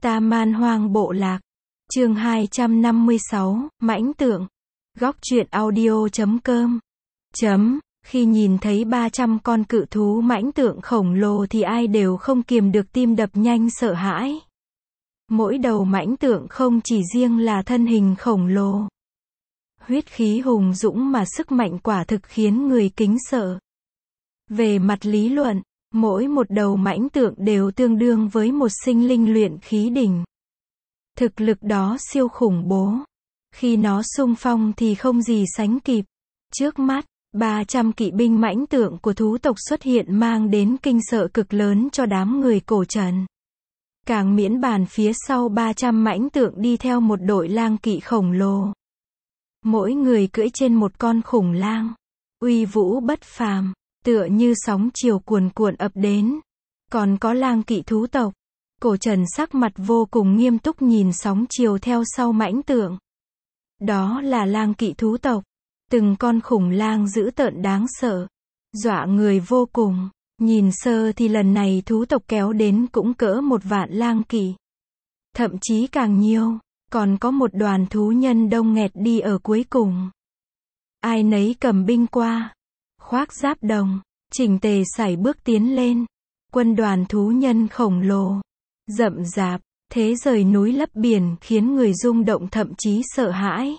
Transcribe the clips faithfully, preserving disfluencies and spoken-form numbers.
Ta Man Hoang Bộ Lạc. Chương hai trăm năm mươi sáu, Mãnh Tượng. Góc truyện audio chấm com. Chấm, khi nhìn thấy ba trăm con cự thú mãnh tượng khổng lồ thì ai đều không kiềm được tim đập nhanh sợ hãi. Mỗi đầu mãnh tượng không chỉ riêng là thân hình khổng lồ. Huyết khí hùng dũng mà sức mạnh quả thực khiến người kính sợ. Về mặt lý luận, mỗi một đầu mãnh tượng đều tương đương với một sinh linh luyện khí đỉnh. Thực lực đó siêu khủng bố. Khi nó xung phong thì không gì sánh kịp. Trước mắt, ba trăm kỵ binh mãnh tượng của thú tộc xuất hiện mang đến kinh sợ cực lớn cho đám người cổ trần. Càng miễn bàn phía sau ba trăm mãnh tượng đi theo một đội lang kỵ khổng lồ. Mỗi người cưỡi trên một con khủng lang. Uy vũ bất phàm, tựa như sóng chiều cuồn cuộn ập đến. Còn có lang kỵ thú tộc. Cổ trần sắc mặt vô cùng nghiêm túc nhìn sóng chiều theo sau mãnh tượng. Đó là lang kỵ thú tộc. Từng con khủng lang dữ tợn đáng sợ. Dọa người vô cùng. Nhìn sơ thì lần này thú tộc kéo đến cũng cỡ một vạn lang kỵ. Thậm chí càng nhiều. Còn có một đoàn thú nhân đông nghẹt đi ở cuối cùng. Ai nấy cầm binh qua. Khoác giáp đồng. Chỉnh tề sải bước tiến lên. Quân đoàn thú nhân khổng lồ. Rậm rạp. Thế rời núi lấp biển khiến người rung động thậm chí sợ hãi.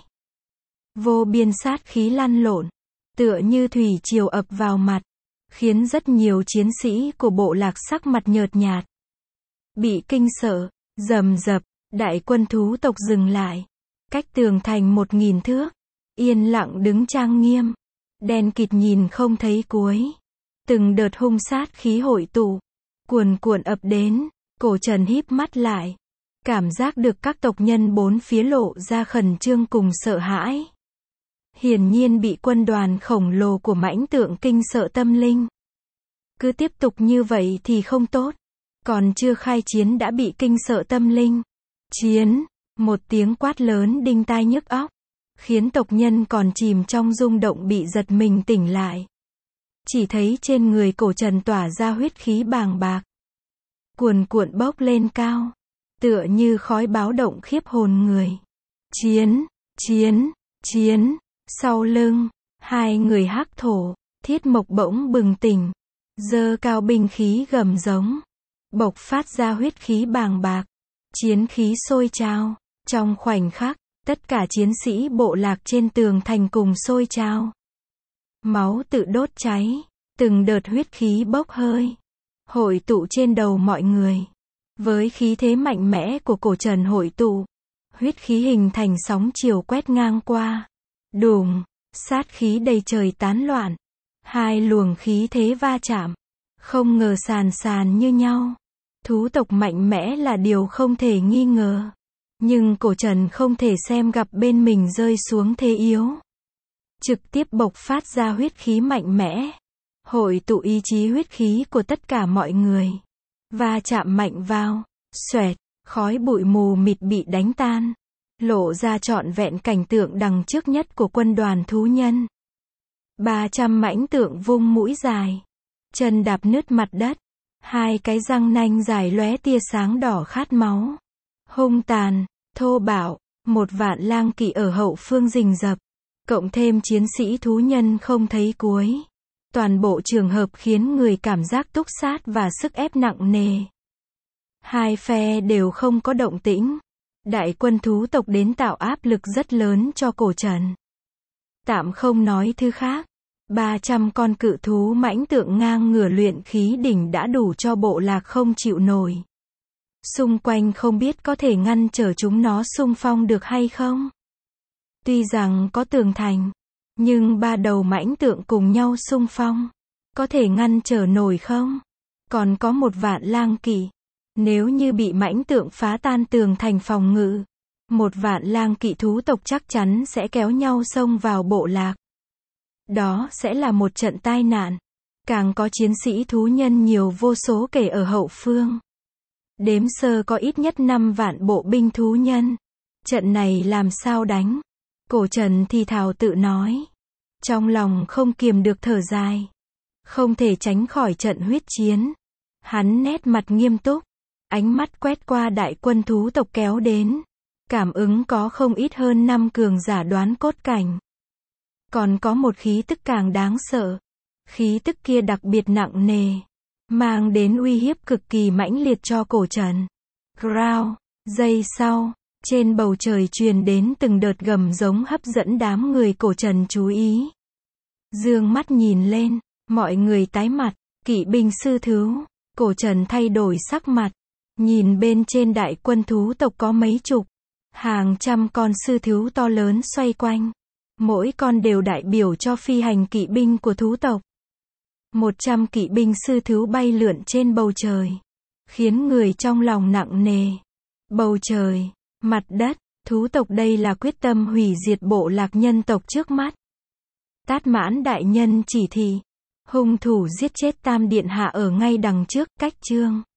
Vô biên sát khí lăn lộn. Tựa như thủy triều ập vào mặt. Khiến rất nhiều chiến sĩ của bộ lạc sắc mặt nhợt nhạt. Bị kinh sợ. Rầm rập. Đại quân thú tộc dừng lại. Cách tường thành một nghìn thước. Yên lặng đứng trang nghiêm. Đen kịt nhìn không thấy cuối. Từng đợt hung sát khí hội tụ. Cuồn cuộn ập đến. Cổ trần híp mắt lại. Cảm giác được các tộc nhân bốn phía lộ ra khẩn trương cùng sợ hãi. Hiển nhiên bị quân đoàn khổng lồ của mãnh tượng kinh sợ tâm linh. Cứ tiếp tục như vậy thì không tốt. Còn chưa khai chiến đã bị kinh sợ tâm linh. Chiến, một tiếng quát lớn đinh tai nhức óc. Khiến tộc nhân còn chìm trong rung động bị giật mình tỉnh lại. Chỉ thấy trên người cổ trần tỏa ra huyết khí bàng bạc. Cuồn cuộn bốc lên cao. Tựa như khói báo động khiếp hồn người. Chiến, chiến, chiến. Sau lưng, hai người hắc thổ, Thiết Mộc bỗng bừng tỉnh. Giơ cao binh khí gầm giống. Bộc phát ra huyết khí bàng bạc. Chiến khí sôi trào. Trong khoảnh khắc, tất cả chiến sĩ bộ lạc trên tường thành cùng sôi trào. Máu tự đốt cháy. Từng đợt huyết khí bốc hơi. Hội tụ trên đầu mọi người. Với khí thế mạnh mẽ của cổ trần hội tụ. Huyết khí hình thành sóng chiều quét ngang qua. Đùng, sát khí đầy trời tán loạn. Hai luồng khí thế va chạm. Không ngờ sàn sàn như nhau. Thú tộc mạnh mẽ là điều không thể nghi ngờ. Nhưng cổ trần không thể xem gặp bên mình rơi xuống thế yếu. Trực tiếp bộc phát ra huyết khí mạnh mẽ. Hội tụ ý chí huyết khí của tất cả mọi người. Va chạm mạnh vào. Xoẹt, khói bụi mù mịt bị đánh tan. Lộ ra trọn vẹn cảnh tượng đằng trước nhất của quân đoàn thú nhân. ba trăm mãnh tượng vung mũi dài. Chân đạp nứt mặt đất. Hai cái răng nanh dài lóe tia sáng đỏ khát máu. Hung tàn, thô bạo, một vạn lang kỵ ở hậu phương rình rập. Cộng thêm chiến sĩ thú nhân không thấy cuối. Toàn bộ trường hợp khiến người cảm giác túc sát và sức ép nặng nề. Hai phe đều không có động tĩnh. Đại quân thú tộc đến tạo áp lực rất lớn cho cổ trần. Tạm không nói thứ khác. ba trăm con cự thú mãnh tượng ngang ngửa luyện khí đỉnh đã đủ cho bộ lạc không chịu nổi. Xung quanh không biết có thể ngăn trở chúng nó xung phong được hay không. Tuy rằng có tường thành. Nhưng ba đầu mãnh tượng cùng nhau xung phong. Có thể ngăn trở nổi không? Còn có một vạn lang kỵ. Nếu như bị mãnh tượng phá tan tường thành phòng ngự. Một vạn lang kỵ thú tộc chắc chắn sẽ kéo nhau xông vào bộ lạc. Đó sẽ là một trận tai nạn. Càng có chiến sĩ thú nhân nhiều vô số kể ở hậu phương. Đếm sơ có ít nhất năm vạn bộ binh thú nhân. Trận này làm sao đánh? Cổ trần thì thào tự nói. Trong lòng không kiềm được thở dài. Không thể tránh khỏi trận huyết chiến. Hắn nét mặt nghiêm túc. Ánh mắt quét qua đại quân thú tộc kéo đến. Cảm ứng có không ít hơn năm cường giả đoán cốt cảnh. Còn có một khí tức càng đáng sợ. Khí tức kia đặc biệt nặng nề. Mang đến uy hiếp cực kỳ mãnh liệt cho cổ trần. Growl. Giây sau, trên bầu trời truyền đến từng đợt gầm giống hấp dẫn đám người cổ trần chú ý. Dương mắt nhìn lên, mọi người tái mặt, kỵ binh sư thú. Cổ trần thay đổi sắc mặt. Nhìn bên trên đại quân thú tộc có mấy chục, hàng trăm con sư thú to lớn xoay quanh. Mỗi con đều đại biểu cho phi hành kỵ binh của thú tộc. Một trăm kỵ binh sư thú bay lượn trên bầu trời. Khiến người trong lòng nặng nề. Bầu trời, mặt đất, thú tộc đây là quyết tâm hủy diệt bộ lạc nhân tộc trước mắt. Tát Mãn đại nhân chỉ thị. Hung thủ giết chết Tam Điện Hạ ở ngay đằng trước, cách chương.